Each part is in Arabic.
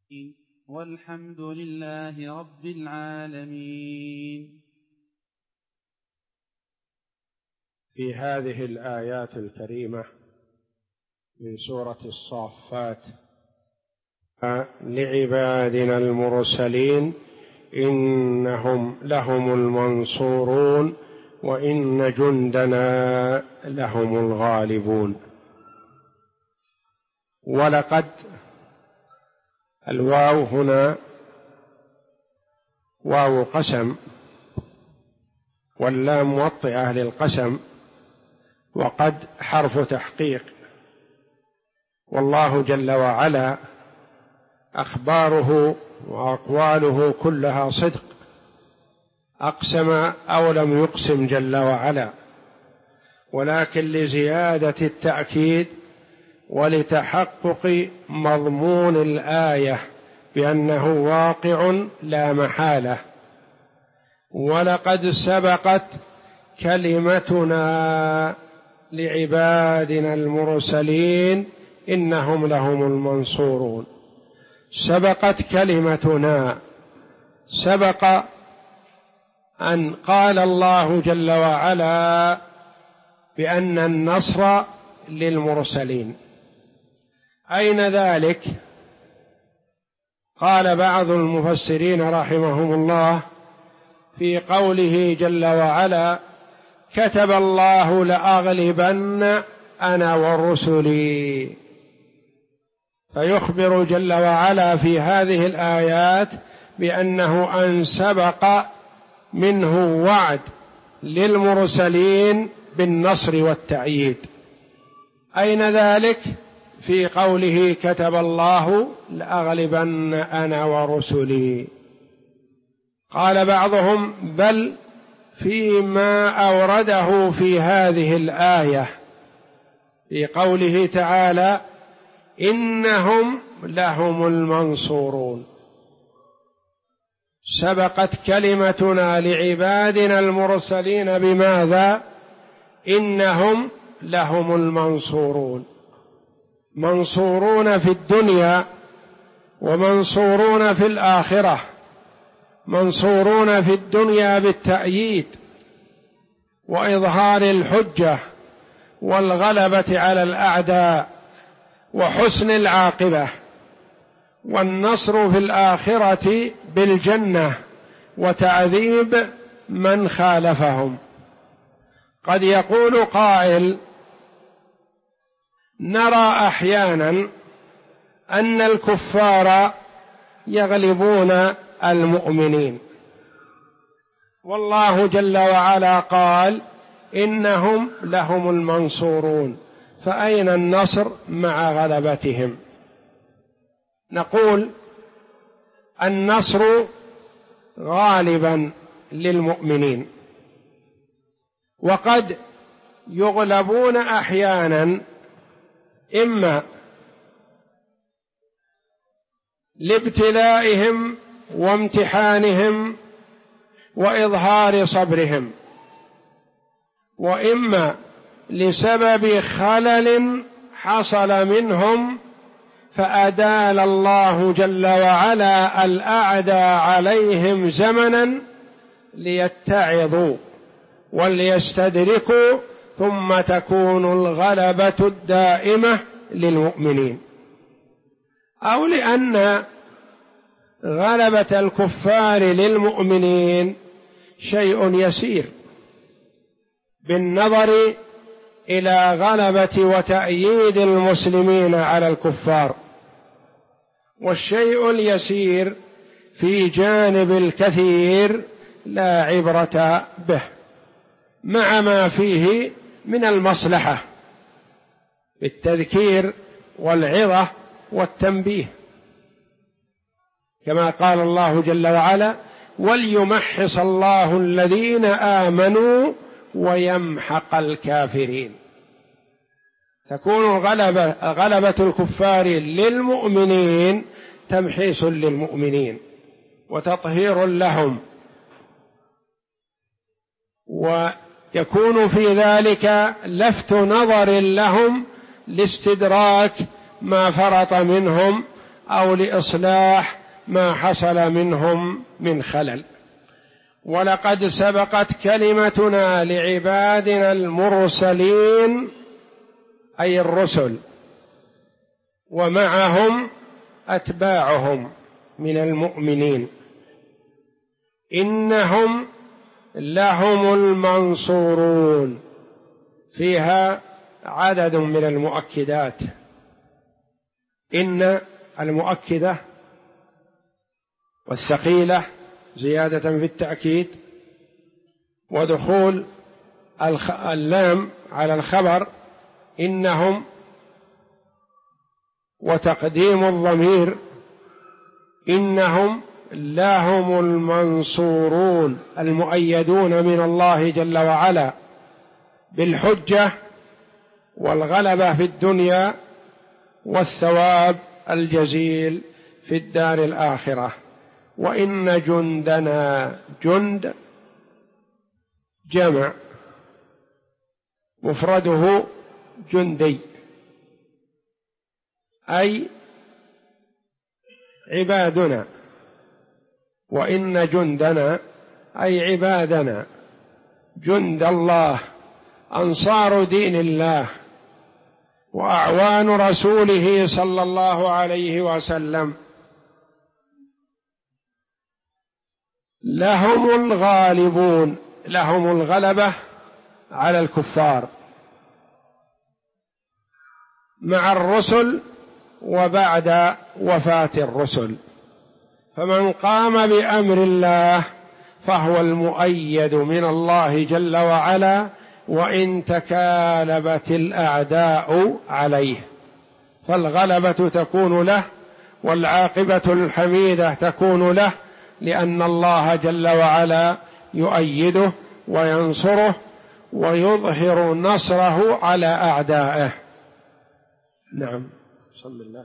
والحمد لله رب العالمين. في هذه الآيات الكريمة من سورة الصافات: لعبادنا المرسلين إنهم لهم المنصورون وإن جندنا لهم الغالبون. ولقد، الواو هنا واو قسم، واللام موطئة للقسم، وقد حرف تحقيق. والله جل وعلا أخباره وأقواله كلها صدق، أقسم أو لم يقسم جل وعلا، ولكن لزيادة التأكيد ولتحقق مضمون الآية بأنه واقع لا محالة. ولقد سبقت كلمتنا لعبادنا المرسلين إنهم لهم المنصورون. سبقت كلمتنا، سبق أن قال الله جل وعلا بأن النصر للمرسلين. أين ذلك؟ قال بعض المفسرين رحمهم الله في قوله جل وعلا: كتب الله لأغلبن أنا ورسلي. فيخبر جل وعلا في هذه الآيات بأنه أن سبق منه وعد للمرسلين بالنصر والتأييد. أين ذلك؟ في قوله: كتب الله لأغلبن أنا ورسلي. قال بعضهم: بل فيما أورده في هذه الآية في قوله تعالى: إنهم لهم المنصورون. سبقت كلمتنا لعبادنا المرسلين بماذا؟ إنهم لهم المنصورون، منصورون في الدنيا ومنصورون في الآخرة. منصورون في الدنيا بالتأييد وإظهار الحجة والغلبة على الأعداء وحسن العاقبة، والنصر في الآخرة بالجنة وتعذيب من خالفهم. قد يقول قائل: نرى أحيانا أن الكفار يغلبون المؤمنين، والله جل وعلا قال: إنهم لهم المنصورون، فأين النصر مع غلبتهم؟ نقول: النصر غالبا للمؤمنين، وقد يغلبون أحيانا إما لابتلائهم وامتحانهم وإظهار صبرهم، وإما لسبب خلل حصل منهم فأدال الله جل وعلا الأعداء عليهم زمنا ليتعظوا وليستدركوا، ثم تكون الغلبة الدائمة للمؤمنين. أو لأن غلبة الكفار للمؤمنين شيء يسير بالنظر إلى غلبة وتأييد المسلمين على الكفار، والشيء اليسير في جانب الكثير لا عبرة به، مع ما فيه من المصلحة بالتذكير والعظة والتنبيه، كما قال الله جل وعلا: وليمحص الله الذين آمنوا ويمحق الكافرين. تكون غلبة الكفار للمؤمنين تمحيص للمؤمنين وتطهير لهم، ويكون في ذلك لفت نظر لهم لاستدراك ما فرط منهم أو لإصلاح ما حصل منهم من خلل. ولقد سبقت كلمتنا لعبادنا المرسلين أي الرسل ومعهم أتباعهم من المؤمنين إنهم لهم المنصورون، فيها عدد من المؤكدات. إن المؤكدة والثقيلة زيادة في التأكيد، ودخول اللام على الخبر إنهم، وتقديم الضمير إنهم لهم المنصورون المؤيدون من الله جل وعلا بالحجة والغلبة في الدنيا والثواب الجزيل في الدار الآخرة. وإن جندنا، جند جمع مفرده جندي، أي عبادنا، وإن جندنا أي عبادنا، جند الله، أنصار دين الله وأعوان رسوله صلى الله عليه وسلم، لهم الغالبون، لهم الغلبة على الكفار مع الرسل وبعد وفاة الرسل. فمن قام بأمر الله فهو المؤيد من الله جل وعلا، وإن تكالبت الأعداء عليه فالغلبة تكون له والعاقبة الحميدة تكون له، لأن الله جل وعلا يؤيده وينصره ويظهر نصره على أعدائه. نعم. بسم الله.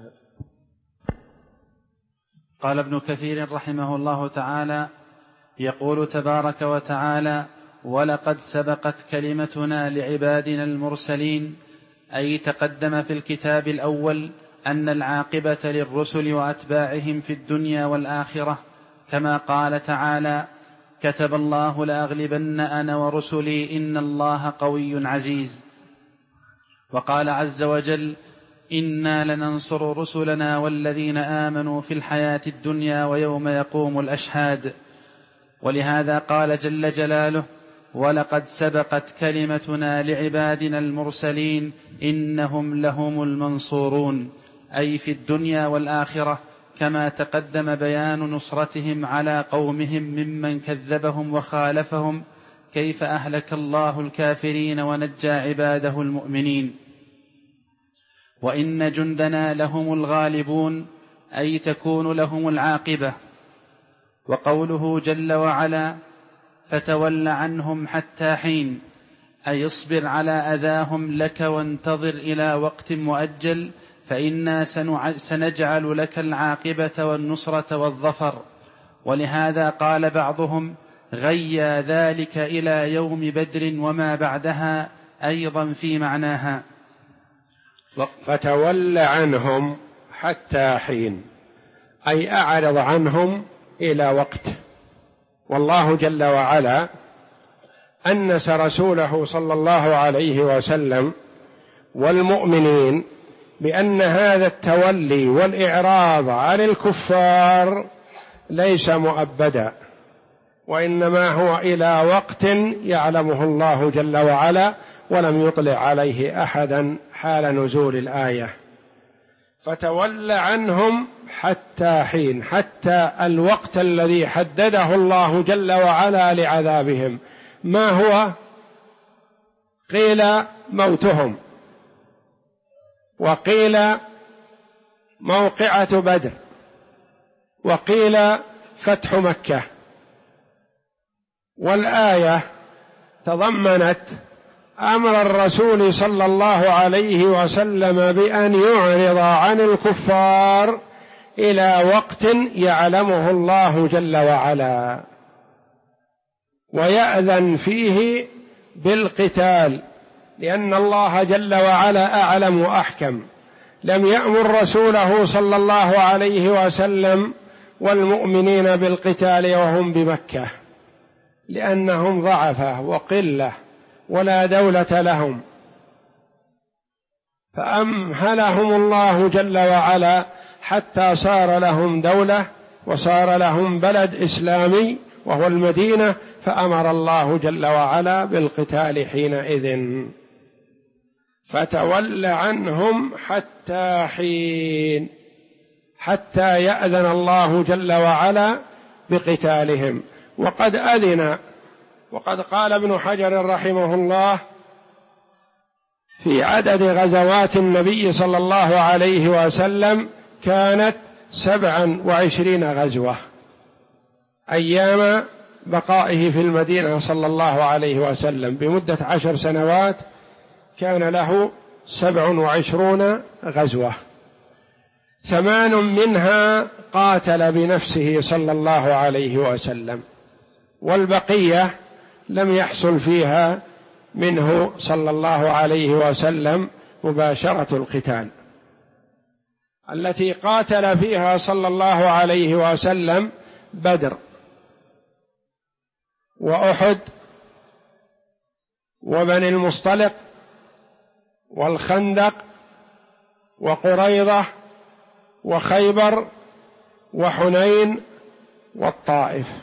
قال ابن كثير رحمه الله تعالى: يقول تبارك وتعالى: ولقد سبقت كلمتنا لعبادنا المرسلين، أي تقدم في الكتاب الأول أن العاقبة للرسل وأتباعهم في الدنيا والآخرة، كما قال تعالى: كتب الله لأغلبن أنا ورسلي إن الله قوي عزيز. وقال عز وجل: إنا لننصر رسلنا والذين آمنوا في الحياة الدنيا ويوم يقوم الأشهاد. ولهذا قال جل جلاله: ولقد سبقت كلمتنا لعبادنا المرسلين إنهم لهم المنصورون، أي في الدنيا والآخرة، كما تقدم بيان نصرتهم على قومهم ممن كذبهم وخالفهم، كيف أهلك الله الكافرين ونجى عباده المؤمنين. وإن جندنا لهم الغالبون، أي تكون لهم العاقبة. وقوله جل وعلا: فتول عنهم حتى حين، أي اصبر على أذاهم لك وانتظر إلى وقت مؤجل، فإنا سنجعل لك العاقبة والنصرة والظفر. ولهذا قال بعضهم: غيا ذلك إلى يوم بدر وما بعدها، أيضا في معناها. فتول عنهم حتى حين، أي أعرض عنهم إلى وقت. والله جل وعلا أنس رسوله صلى الله عليه وسلم والمؤمنين بأن هذا التولي والإعراض عن الكفار ليس مؤبدا، وإنما هو إلى وقت يعلمه الله جل وعلا، ولم يطلع عليه أحدا حال نزول الآية. فتول عنهم حتى حين، حتى الوقت الذي حدده الله جل وعلا لعذابهم. ما هو؟ قيل موتهم، وقيل موقعة بدر، وقيل فتح مكة. والآية تضمنت أمر الرسول صلى الله عليه وسلم بأن يعرض عن الكفار إلى وقت يعلمه الله جل وعلا، ويأذن فيه بالقتال، لأن الله جل وعلا أعلم وأحكم. لم يأمر رسوله صلى الله عليه وسلم والمؤمنين بالقتال وهم بمكة، لأنهم ضعفة وقلة ولا دولة لهم، فأمهلهم الله جل وعلا حتى صار لهم دولة وصار لهم بلد إسلامي وهو المدينة، فأمر الله جل وعلا بالقتال حينئذ، فتول عنهم حتى حين، حتى يأذن الله جل وعلا بقتالهم. وقد أذن، وقد قال ابن حجر رحمه الله في عدد غزوات النبي صلى الله عليه وسلم كانت 27 غزوة أيام بقائه في المدينة صلى الله عليه وسلم، بمدة 10 سنوات كان له 27 غزوة، 8 منها قاتل بنفسه صلى الله عليه وسلم، والبقية لم يحصل فيها منه صلى الله عليه وسلم مباشرة القتال. التي قاتل فيها صلى الله عليه وسلم بدر وأحد وبني المصطلق والخندق وقريضة وخيبر وحنين والطائف،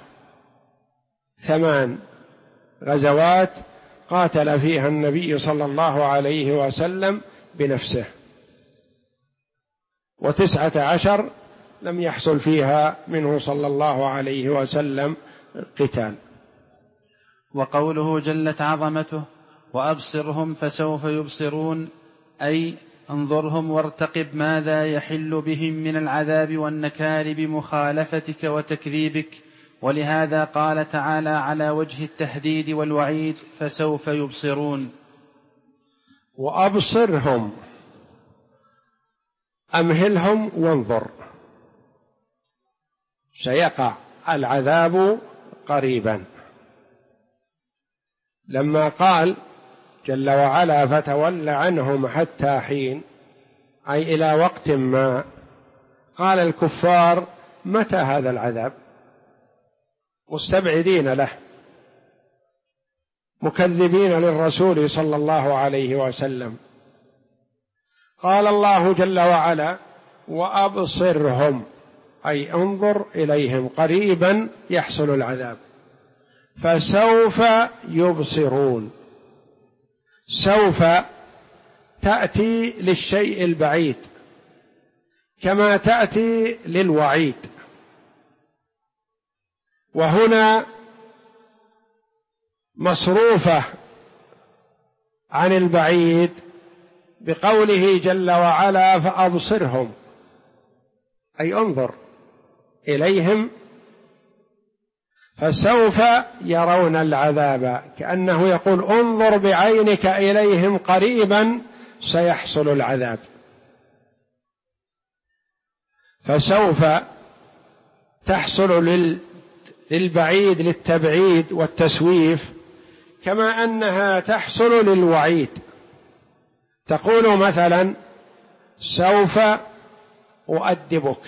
8 غزوات قاتل فيها النبي صلى الله عليه وسلم بنفسه، و19 لم يحصل فيها منه صلى الله عليه وسلم قتال. وقوله جلت عظمته وأبصرهم فسوف يبصرون، أي انظرهم وارتقب ماذا يحل بهم من العذاب والنكال بمخالفتك وتكذيبك. ولهذا قال تعالى على وجه التهديد والوعيد فسوف يبصرون. وأبصرهم أمهلهم وانظر، سيقع العذاب قريبا. لما قال جل وعلا فتول عنهم حتى حين، أي إلى وقت ما، قال الكفار متى هذا العذاب؟ مستبعدين له، مكذبين للرسول صلى الله عليه وسلم. قال الله جل وعلا وأبصرهم، أي انظر إليهم، قريبا يحصل العذاب، فسوف يبصرون. سوف تأتي للشيء البعيد كما تأتي للوعيد، وهنا مصروفة عن البعيد بقوله جل وعلا فأبصرهم، أي انظر إليهم فسوف يرون العذاب، كأنه يقول انظر بعينك إليهم قريبا سيحصل العذاب. فسوف تحصل للبعيد للتبعيد والتسويف، كما أنها تحصل للوعيد. تقول مثلا سوف أؤدبك،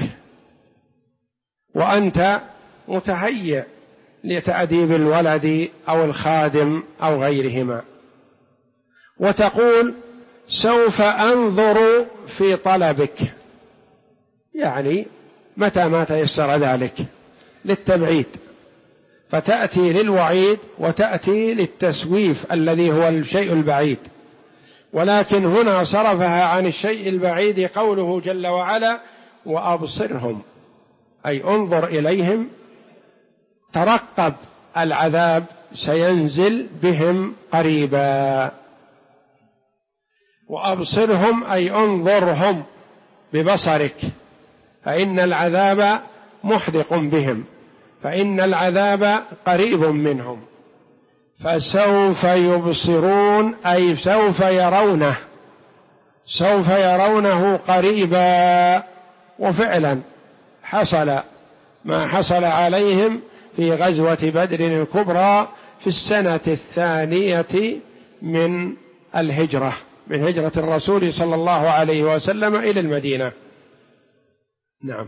وأنت متهيئ لتأديب الولد أو الخادم أو غيرهما، وتقول سوف أنظر في طلبك، يعني متى ما تيسر ذلك، للتبعيد، فتأتي للوعيد وتأتي للتسويف الذي هو الشيء البعيد. ولكن هنا صرفها عن الشيء البعيد قوله جل وعلا وأبصرهم، أي انظر إليهم، ترقب العذاب سينزل بهم قريبا. وأبصرهم أي انظرهم ببصرك، فإن العذاب محدق بهم، فإن العذاب قريب منهم. فسوف يبصرون أي سوف يرونه، سوف يرونه قريبا. وفعلا حصل ما حصل عليهم في غزوة بدر الكبرى في السنة 2 من الهجرة، من هجرة الرسول صلى الله عليه وسلم إلى المدينة. نعم.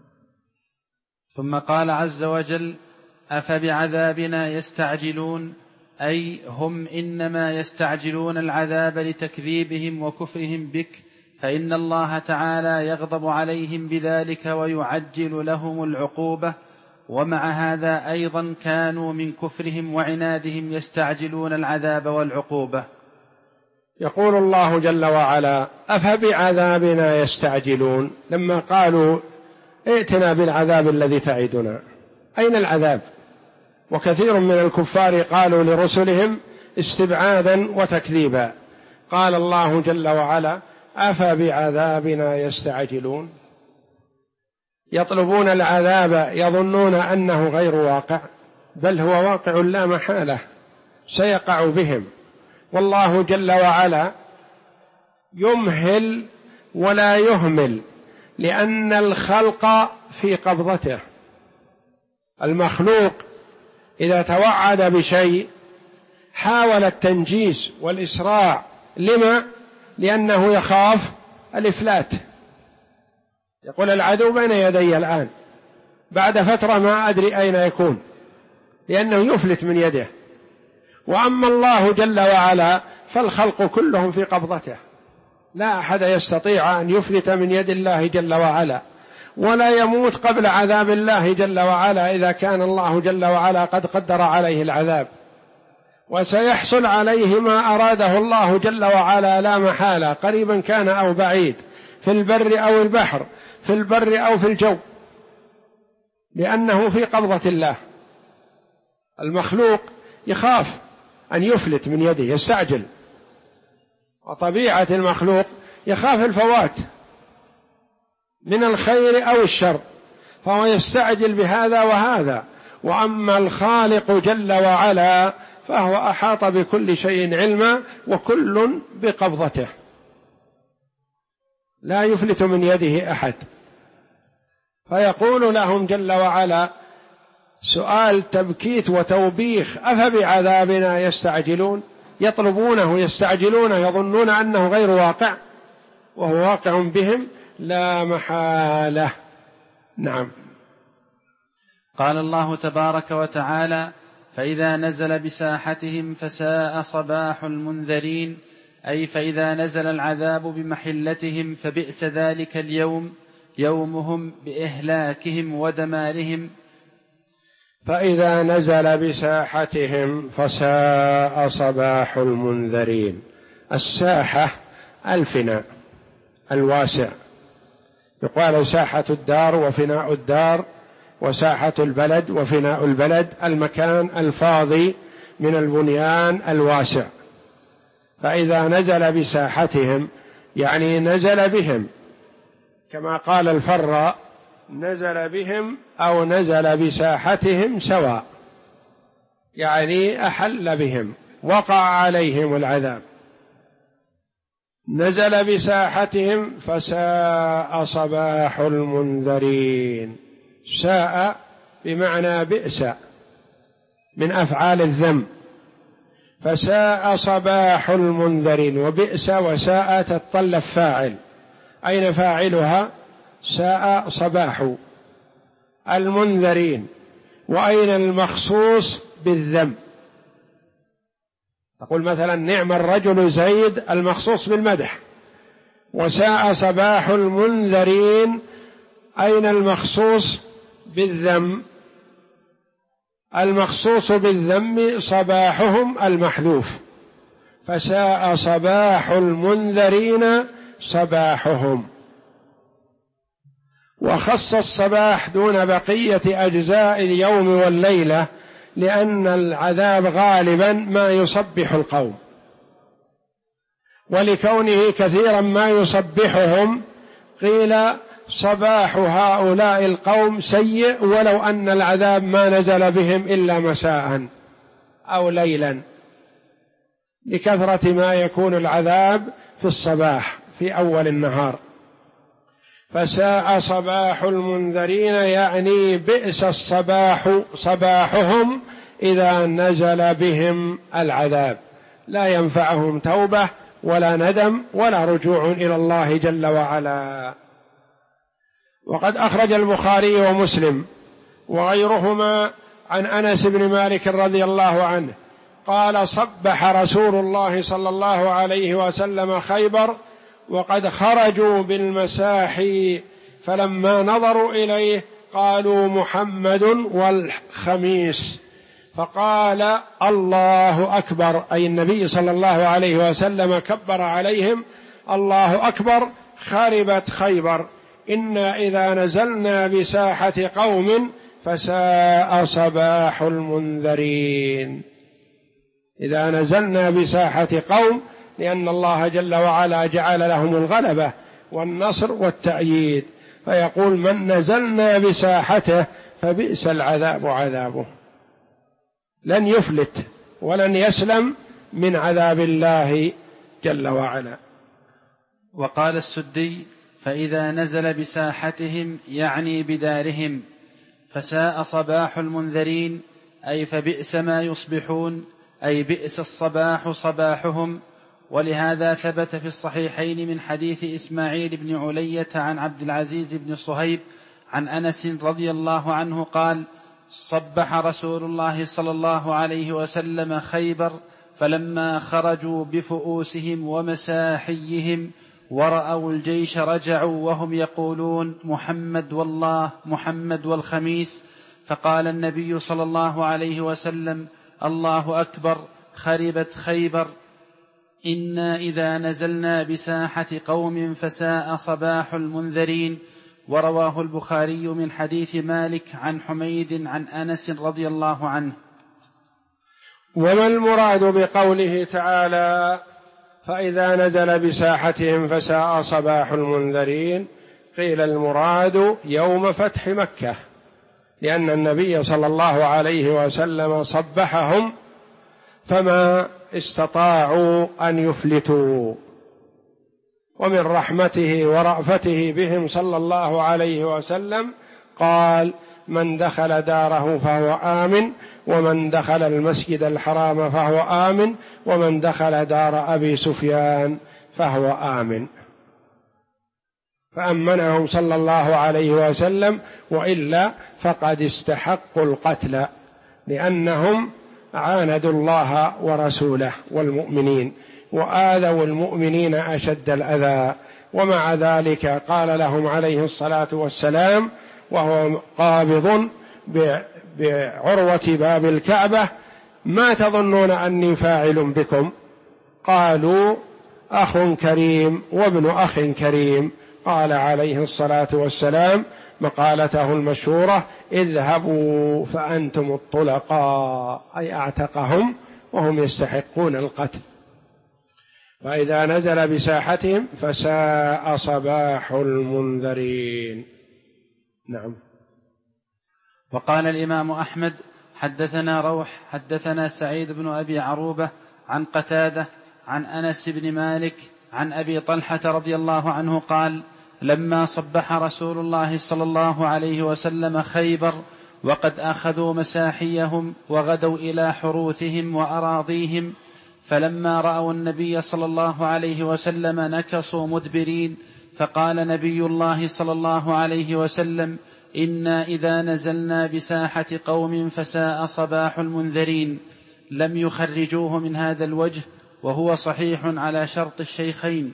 ثم قال عز وجل: أفبعذابنا يستعجلون، أي هم إنما يستعجلون العذاب لتكذيبهم وكفرهم بك، فإن الله تعالى يغضب عليهم بذلك ويعجل لهم العقوبة. ومع هذا أيضا كانوا من كفرهم وعنادهم يستعجلون العذاب والعقوبة. يقول الله جل وعلا: أفبعذابنا يستعجلون، لما قالوا ائتنا بالعذاب الذي تعدنا، أين العذاب؟ وكثير من الكفار قالوا لرسلهم استبعادا وتكذيبا. قال الله جل وعلا: أفبعذابنا يستعجلون، يطلبون العذاب يظنون أنه غير واقع، بل هو واقع لا محالة سيقع بهم. والله جل وعلا يمهل ولا يهمل، لأن الخلق في قبضته. المخلوق إذا توعد بشيء حاول التنجيز والإسراع. لما؟ لأنه يخاف الإفلات. يقول العدو بين يدي الآن، بعد فترة ما أدري أين يكون، لأنه يفلت من يده. وأما الله جل وعلا فالخلق كلهم في قبضته، لا أحد يستطيع أن يفلت من يد الله جل وعلا، ولا يموت قبل عذاب الله جل وعلا إذا كان الله جل وعلا قد قدر عليه العذاب. وسيحصل عليه ما أراده الله جل وعلا لا محالة، قريبا كان أو بعيد، في البر أو البحر، في البر أو في الجو، لأنه في قبضة الله. المخلوق يخاف أن يفلت من يده، يستعجل، وطبيعة المخلوق يخاف الفوات من الخير أو الشر، فهو يستعجل بهذا وهذا. وأما الخالق جل وعلا فهو أحاط بكل شيء علما، وكل بقبضته، لا يفلت من يده أحد. فيقول لهم جل وعلا سؤال تبكيت وتوبيخ: أفبعذابنا يستعجلون، يطلبونه يستعجلونه، يظنون أنه غير واقع وهو واقع بهم لا محالة. نعم. قال الله تبارك وتعالى: فإذا نزل بساحتهم فساء صباح المنذرين، أي فإذا نزل العذاب بمحلتهم فبئس ذلك اليوم، يومهم بإهلاكهم ودمارهم. فإذا نزل بساحتهم فساء صباح المنذرين. الساحة الفناء الواسع، يقال ساحة الدار وفناء الدار، وساحة البلد وفناء البلد، المكان الفاضي من البنيان الواسع. فإذا نزل بساحتهم يعني نزل بهم، كما قال الفراء: نزل بهم أو نزل بساحتهم سواء، يعني أحل بهم، وقع عليهم العذاب. نزل بساحتهم فساء صباح المنذرين. ساء بمعنى بئس، من أفعال الذم. فساء صباح المنذرين، وبئس وساء تتطلب فاعل، أين فاعلها؟ ساء صباح المنذرين. وأين المخصوص بالذم؟ أقول مثلا: نعم الرجل زيد، المخصوص بالمدح. وساء صباح المنذرين، أين المخصوص بالذم؟ المخصوص بالذم صباحهم المحذوف، فساء صباح المنذرين صباحهم. وخص الصباح دون بقية أجزاء اليوم والليلة، لأن العذاب غالبا ما يصبح القوم، ولكونه كثيرا ما يصبحهم قيل صباح هؤلاء القوم سيء، ولو أن العذاب ما نزل بهم إلا مساء أو ليلا، لكثرة ما يكون العذاب في الصباح في أول النهار. فساء صباح المنذرين يعني بئس الصباح صباحهم إذا نزل بهم العذاب، لا ينفعهم توبة ولا ندم ولا رجوع إلى الله جل وعلا. وقد أخرج البخاري ومسلم وغيرهما عن أنس بن مالك رضي الله عنه قال: صبح رسول الله صلى الله عليه وسلم خيبر وقد خرجوا بالمساحي، فلما نظروا إليه قالوا: محمد والخميس. فقال: الله أكبر، أي النبي صلى الله عليه وسلم كبر عليهم: الله أكبر، خربت خيبر، إنا إذا نزلنا بساحة قوم فساء صباح المنذرين. إذا نزلنا بساحة قوم، لأن الله جل وعلا جعل لهم الغلبة والنصر والتأييد، فيقول: من نزلنا بساحته فبئس العذاب عذابه، لن يفلت ولن يسلم من عذاب الله جل وعلا. وقال السدي: فإذا نزل بساحتهم يعني بدارهم، فساء صباح المنذرين، أي فبئس ما يصبحون، أي بئس الصباح صباحهم. ولهذا ثبت في الصحيحين من حديث إسماعيل بن علية عن عبد العزيز بن صهيب عن أنس رضي الله عنه قال: صبح رسول الله صلى الله عليه وسلم خيبر، فلما خرجوا بفؤوسهم ومساحيهم ورأوا الجيش رجعوا وهم يقولون: محمد والله، محمد والخميس. فقال النبي صلى الله عليه وسلم: الله أكبر، خربت خيبر، إنا إذا نزلنا بساحة قوم فساء صباح المنذرين. ورواه البخاري من حديث مالك عن حميد عن أنس رضي الله عنه. وما المراد بقوله تعالى: فإذا نزل بساحتهم فساء صباح المنذرين؟ قيل المراد يوم فتح مكة، لأن النبي صلى الله عليه وسلم صبحهم فما استطاعوا أن يفلتوا، ومن رحمته ورأفته بهم صلى الله عليه وسلم قال: من دخل داره فهو آمن، ومن دخل المسجد الحرام فهو آمن، ومن دخل دار أبي سفيان فهو آمن، فأمنهم صلى الله عليه وسلم، وإلا فقد استحقوا القتل، لأنهم عاندوا الله ورسوله والمؤمنين، وآذوا المؤمنين أشد الأذى. ومع ذلك قال لهم عليه الصلاة والسلام وهو قابض بعروة باب الكعبة: ما تظنون أني فاعل بكم؟ قالوا: أخ كريم وابن أخ كريم. قال عليه الصلاة والسلام مقالته المشهورة: اذهبوا فأنتم الطلقاء، أي أعتقهم وهم يستحقون القتل. فإذا نزل بساحتهم فساء صباح المنذرين. نعم. وقال الإمام أحمد: حدثنا روح حدثنا سعيد بن أبي عروبة عن قتادة عن أنس بن مالك عن أبي طلحة رضي الله عنه قال: لما صبح رسول الله صلى الله عليه وسلم خيبر وقد أخذوا مساحيهم وغدوا إلى حروثهم وأراضيهم، فلما رأوا النبي صلى الله عليه وسلم نكصوا مدبرين، فقال نبي الله صلى الله عليه وسلم: إنا إذا نزلنا بساحة قوم فساء صباح المنذرين. لم يخرجوه من هذا الوجه، وهو صحيح على شرط الشيخين.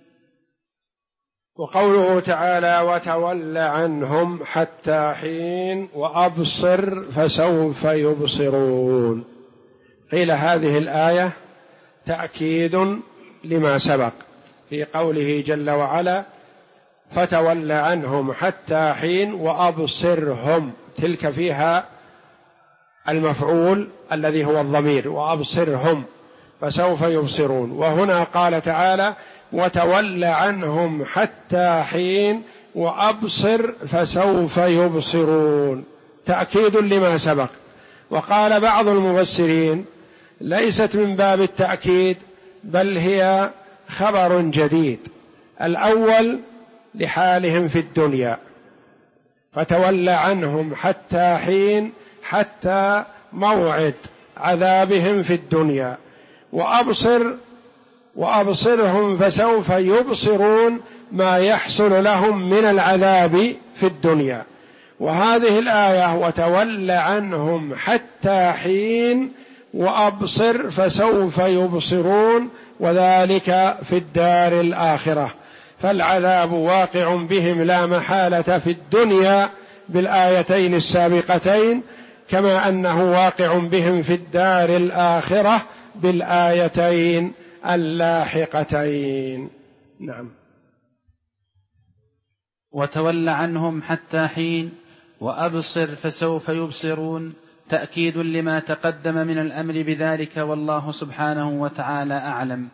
وقوله تعالى: وتول عنهم حتى حين وأبصر فسوف يبصرون، قيل هذه الآية تأكيد لما سبق في قوله جل وعلا: فتول عنهم حتى حين وأبصرهم، تلك فيها المفعول الذي هو الضمير، وأبصرهم فسوف يبصرون. وهنا قال تعالى: وتول عنهم حتى حين وأبصر فسوف يبصرون، تأكيد لما سبق. وقال بعض المفسرين: ليست من باب التأكيد، بل هي خبر جديد. الأول لحالهم في الدنيا، فتول عنهم حتى حين، حتى موعد عذابهم في الدنيا، وأبصر وأبصرهم فسوف يبصرون ما يحصل لهم من العذاب في الدنيا. وهذه الآية وتول عنهم حتى حين وأبصر فسوف يبصرون، وذلك في الدار الآخرة. فالعذاب واقع بهم لا محالة في الدنيا بالآيتين السابقتين، كما أنه واقع بهم في الدار الآخرة بالآيتين اللاحقتين. نعم. وتول عنهم حتى حين وأبصر فسوف يبصرون، تأكيد لما تقدم من الأمر بذلك، والله سبحانه وتعالى أعلم.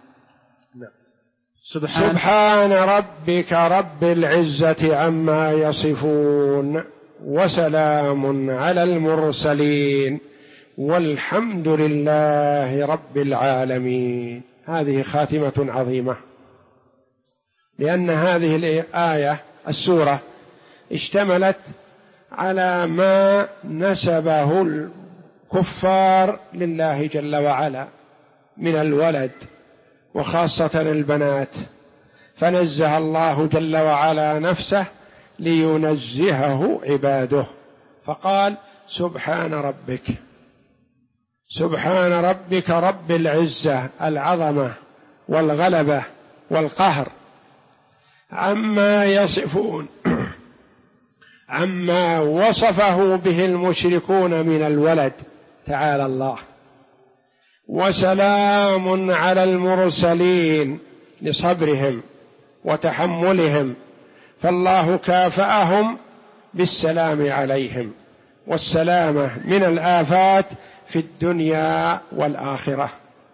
سبحان ربك رب العزة عما يصفون، وسلام على المرسلين، والحمد لله رب العالمين. هذه خاتمة عظيمة، لأن هذه الآية السورة اشتملت على ما نسبه الكفار لله جل وعلا من الولد وخاصة البنات، فنزه الله جل وعلا نفسه لينزهه عباده، فقال سبحان ربك، سبحان ربك رب العزة العظمة والغلبة والقهر عما يصفون، عما وصفه به المشركون من الولد تعالى الله. وسلام على المرسلين لصبرهم وتحملهم، فالله كافأهم بالسلام عليهم والسلامة من الآفات في الدنيا والآخرة.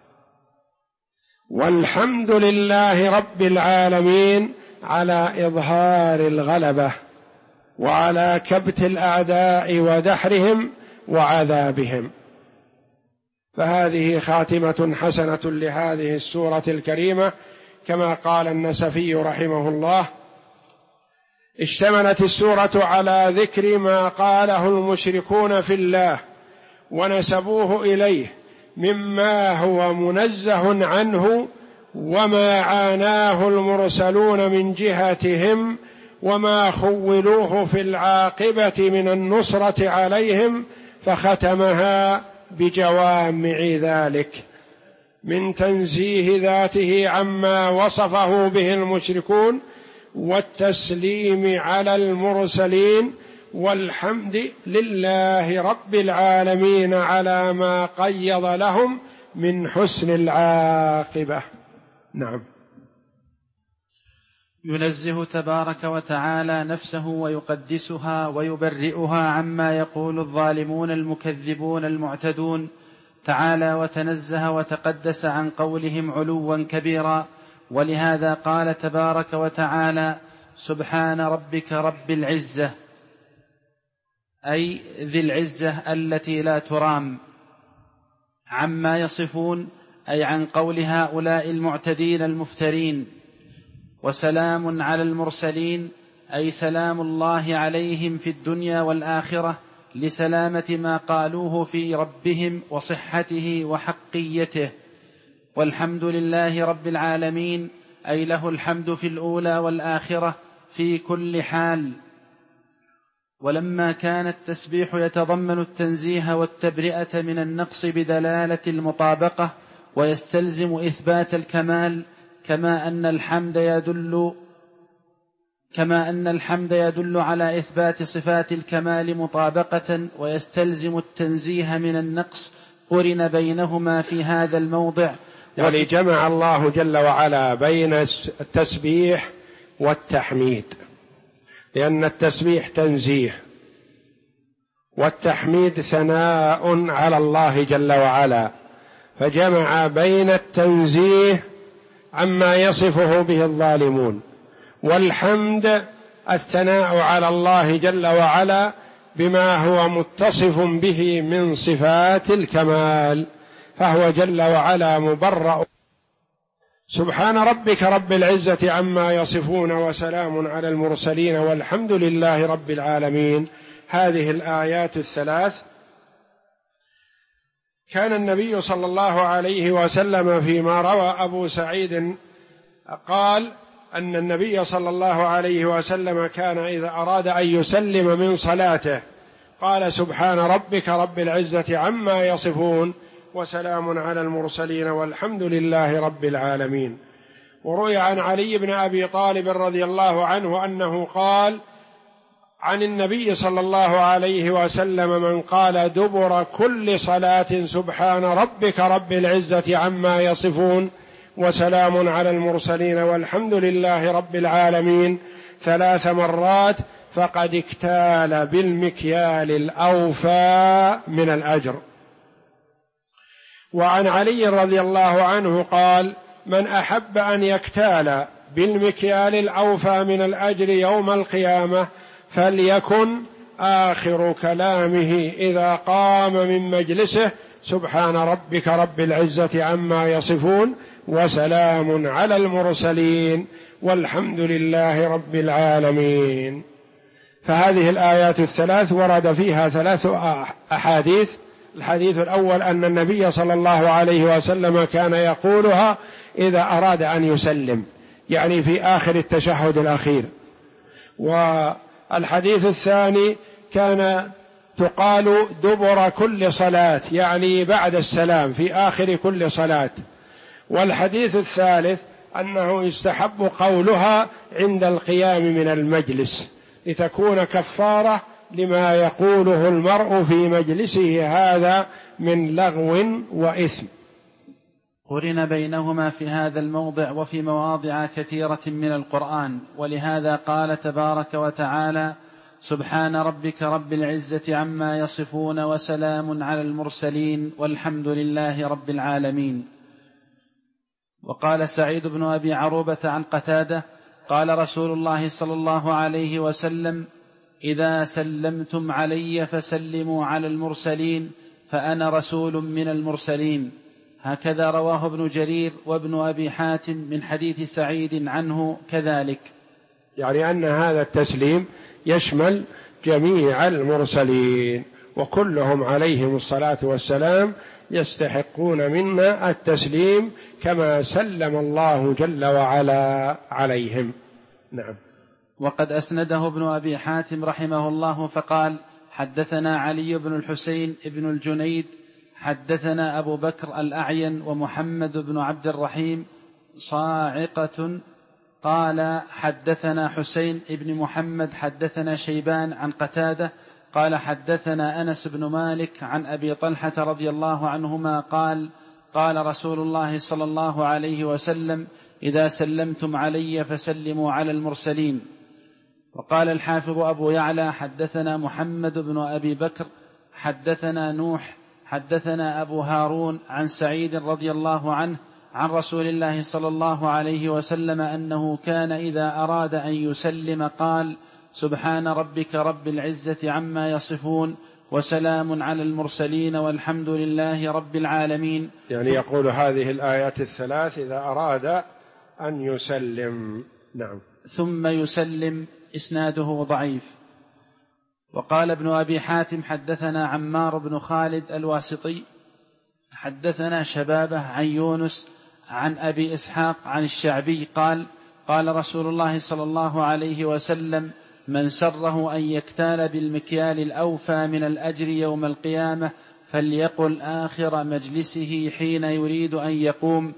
والحمد لله رب العالمين على إظهار الغلبة وعلى كبت الأعداء ودحرهم وعذابهم. فهذه خاتمة حسنة لهذه السورة الكريمة، كما قال النسفي رحمه الله: اشتملت السورة على ذكر ما قاله المشركون في الله ونسبوه إليه مما هو منزه عنه، وما عاناه المرسلون من جهتهم، وما خولوه في العاقبة من النصرة عليهم، فختمها بجوامع ذلك من تنزيه ذاته عما وصفه به المشركون، والتسليم على المرسلين، والحمد لله رب العالمين على ما قيض لهم من حسن العاقبة. نعم. ينزه تبارك وتعالى نفسه ويقدسها ويبرئها عما يقول الظالمون المكذبون المعتدون، تعالى وتنزه وتقدس عن قولهم علوا كبيرا. ولهذا قال تبارك وتعالى: سبحان ربك رب العزة، أي ذي العزة التي لا ترام، عما يصفون، أي عن قول هؤلاء المعتدين المفترين. وسلام على المرسلين، أي سلام الله عليهم في الدنيا والآخرة، لسلامة ما قالوه في ربهم وصحته وحقيته. والحمد لله رب العالمين، أي له الحمد في الأولى والآخرة في كل حال. ولما كان التسبيح يتضمن التنزيه والتبرئة من النقص بدلالة المطابقة ويستلزم إثبات الكمال، كما أن الحمد يدل على إثبات صفات الكمال مطابقة ويستلزم التنزيه من النقص، قرن بينهما في هذا الموضع. ولجمع الله جل وعلا بين التسبيح والتحميد، لأن التسبيح تنزيه والتحميد ثناء على الله جل وعلا، فجمع بين التنزيه عما يصفه به الظالمون، والحمد الثناء على الله جل وعلا بما هو متصف به من صفات الكمال، فهو جل وعلا مبرأ. سبحان ربك رب العزة عما يصفون، وسلام على المرسلين، والحمد لله رب العالمين. هذه الآيات الثلاث كان النبي صلى الله عليه وسلم فيما روى أبو سعيد قال أن النبي صلى الله عليه وسلم كان إذا أراد أن يسلم من صلاته قال سبحان ربك رب العزة عما يصفون وسلام على المرسلين والحمد لله رب العالمين. وروي عن علي بن أبي طالب رضي الله عنه أنه قال عن النبي صلى الله عليه وسلم من قال دبر كل صلاة سبحان ربك رب العزة عما يصفون وسلام على المرسلين والحمد لله رب العالمين 3 مرات فقد اكتال بالمكيال الأوفى من الأجر. وعن علي رضي الله عنه قال من أحب أن يكتال بالمكيال الأوفى من الأجر يوم القيامة فليكن آخر كلامه إذا قام من مجلسه سبحان ربك رب العزة عما يصفون وسلام على المرسلين والحمد لله رب العالمين. فهذه الآيات الثلاث ورد فيها 3 أحاديث. الحديث الأول أن النبي صلى الله عليه وسلم كان يقولها إذا أراد أن يسلم، يعني في آخر التشهد الأخير. والحديث الثاني كان تقال دبر كل صلاة، يعني بعد السلام في آخر كل صلاة. والحديث الثالث أنه يستحب قولها عند القيام من المجلس لتكون كفارة لما يقوله المرء في مجلسه هذا من لغو وإثم. قرن بينهما في هذا الموضع وفي مواضع كثيرة من القرآن، ولهذا قال تبارك وتعالى سبحان ربك رب العزة عما يصفون وسلام على المرسلين والحمد لله رب العالمين. وقال سعيد بن أبي عروبة عن قتادة قال رسول الله صلى الله عليه وسلم إذا سلمتم علي فسلموا على المرسلين فأنا رسول من المرسلين. هكذا رواه ابن جرير وابن أبي حاتم من حديث سعيد عنه كذلك، يعني أن هذا التسليم يشمل جميع المرسلين وكلهم عليهم الصلاة والسلام يستحقون منا التسليم كما سلم الله جل وعلا عليهم. نعم. وقد أسنده ابن أبي حاتم رحمه الله فقال حدثنا علي بن الحسين بن الجنيد حدثنا أبو بكر الأعين ومحمد بن عبد الرحيم صاعقة قال حدثنا حسين بن محمد حدثنا شيبان عن قتادة قال حدثنا أنس بن مالك عن أبي طلحة رضي الله عنهما قال قال رسول الله صلى الله عليه وسلم إذا سلمتم علي فسلموا على المرسلين. وقال الحافظ أبو يعلى حدثنا محمد بن أبي بكر حدثنا نوح حدثنا أبو هارون عن سعيد رضي الله عنه عن رسول الله صلى الله عليه وسلم أنه كان إذا أراد أن يسلم قال سبحان ربك رب العزة عما يصفون وسلام على المرسلين والحمد لله رب العالمين. يعني يقول هذه الآيات الثلاث إذا أراد أن يسلم. نعم. ثم يسلم. إسناده ضعيف. وقال ابن أبي حاتم حدثنا عمار بن خالد الواسطي حدثنا شبابه عن يونس عن أبي إسحاق عن الشعبي قال قال رسول الله صلى الله عليه وسلم من سره أن يكتال بالمكيال الأوفى من الأجر يوم القيامة فليقل آخر مجلسه حين يريد أن يقوم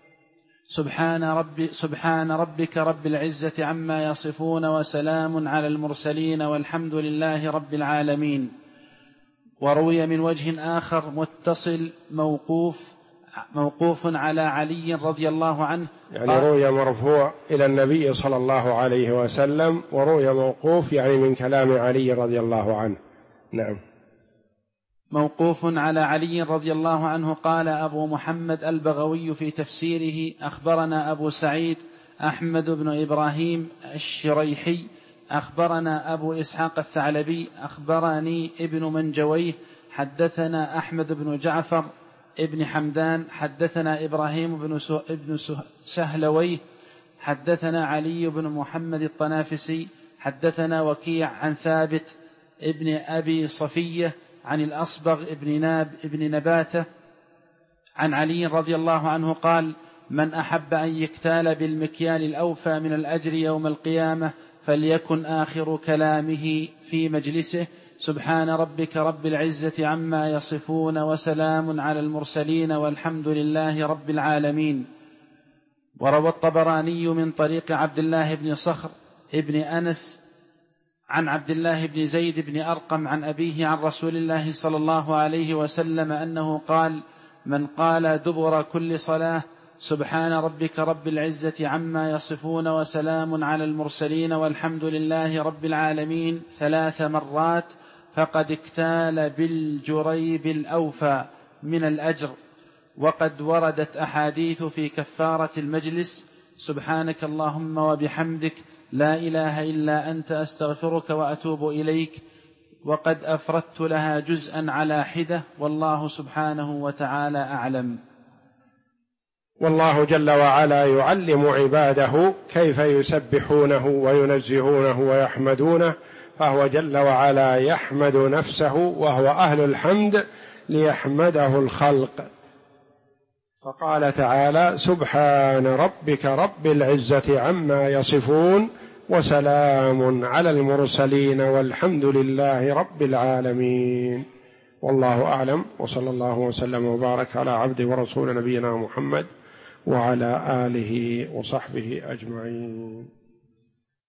سبحان ربك رب العزة عما يصفون وسلام على المرسلين والحمد لله رب العالمين. وروي من وجه آخر متصل موقوف على علي رضي الله عنه، يعني روي مرفوع إلى النبي صلى الله عليه وسلم وروي موقوف يعني من كلام علي رضي الله عنه. نعم. موقوف على علي رضي الله عنه قال أبو محمد البغوي في تفسيره أخبرنا أبو سعيد أحمد بن إبراهيم الشريحي أخبرنا أبو إسحاق الثعلبي أخبرني ابن منجويه حدثنا أحمد بن جعفر ابن حمدان حدثنا إبراهيم بن سهلويه حدثنا علي بن محمد الطنافسي حدثنا وكيع عن ثابت ابن أبي صفية عن الأصبغ ابن نباتة عن علي رضي الله عنه قال: من أحب أن يكتال بالمكيال الأوفى من الأجر يوم القيامة فليكن آخر كلامه في مجلسه: سبحان ربك رب العزة عما يصفون وسلام على المرسلين والحمد لله رب العالمين. وروى الطبراني من طريق عبد الله بن صخر ابن أنس عن عبد الله بن زيد بن أرقم عن أبيه عن رسول الله صلى الله عليه وسلم أنه قال: من قال دبر كل صلاة: سبحان ربك رب العزة عما يصفون وسلام على المرسلين والحمد لله رب العالمين 3 مرات فقد اكتال بالجريب الأوفى من الأجر. وقد وردت أحاديث في كفارة المجلس: سبحانك اللهم وبحمدك لا إله إلا أنت أستغفرك وأتوب إليك، وقد أفردت لها جزءا على حدة، والله سبحانه وتعالى أعلم. والله جل وعلا يعلم عباده كيف يسبحونه وينزهونه ويحمدونه، فهو جل وعلا يحمد نفسه وهو أهل الحمد ليحمده الخلق. فقال تعالى: سبحان ربك رب العزة عما يصفون وسلام على المرسلين والحمد لله رب العالمين. والله أعلم، وصلى الله وسلم وبارك على عبده ورسول نبينا محمد وعلى آله وصحبه أجمعين.